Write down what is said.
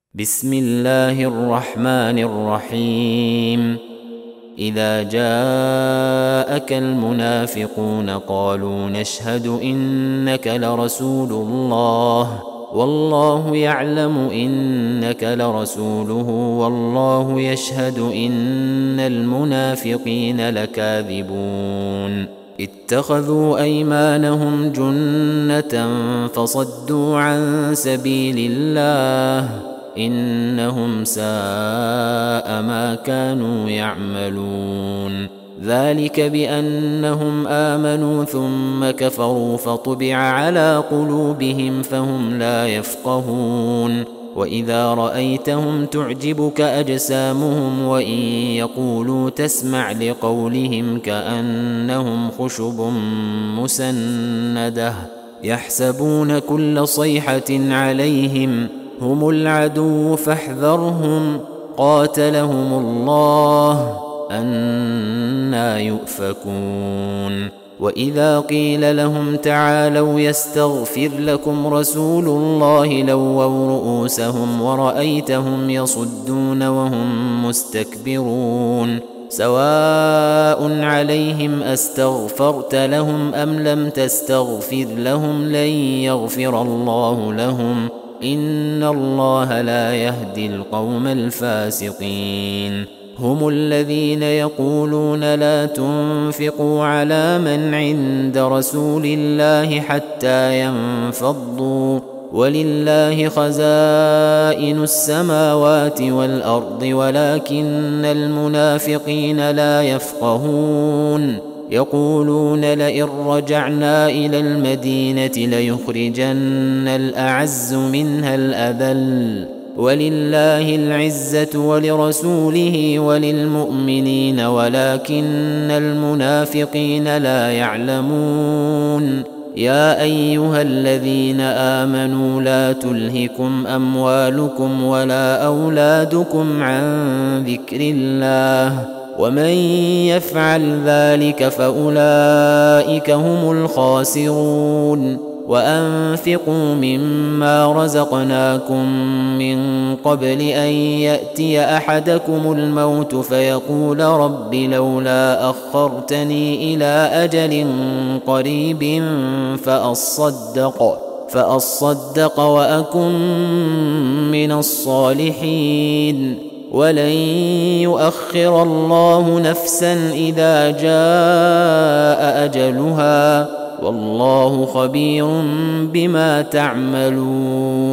بسم الله الرحمن الرحيم. إذا جاءك المنافقون قالوا نشهد إنك لرسول الله والله يعلم إنك لرسوله والله يشهد إن المنافقين لكاذبون. اتخذوا أيمانهم جنة فصدوا عن سبيل الله إنهم ساء ما كانوا يعملون. ذلك بأنهم آمنوا ثم كفروا فطبع على قلوبهم فهم لا يفقهون. وإذا رأيتهم تعجبك أجسامهم وإن يقولوا تسمع لقولهم كأنهم خشب مسندة يحسبون كل صيحة عليهم هم العدو فاحذرهم قاتلهم الله أنى يؤفكون. وإذا قيل لهم تعالوا يستغفر لكم رسول الله لووا رؤوسهم ورأيتهم يصدون وهم مستكبرون. سواء عليهم أستغفرت لهم أم لم تستغفر لهم لن يغفر الله لهم إن الله لا يهدي القوم الفاسقين. هم الذين يقولون لا تنفقوا على من عند رسول الله حتى ينفضوا ولله خزائن السماوات والأرض ولكن المنافقين لا يفقهون. يقولون لئن رجعنا إلى المدينة ليخرجن الأعز منها الأذل ولله العزة ولرسوله وللمؤمنين ولكن المنافقين لا يعلمون. يا أيها الذين آمنوا لا تلهكم أموالكم ولا أولادكم عن ذكر الله ومن يفعل ذلك فأولئك هم الخاسرون. وأنفقوا مما رزقناكم من قبل أن يأتي أحدكم الموت فيقول رب لولا أخرتني إلى أجل قريب فأصدق وأكن من الصالحين ولن يؤخر الله نفسا إذا جاء أجلها والله خبير بما تعملون.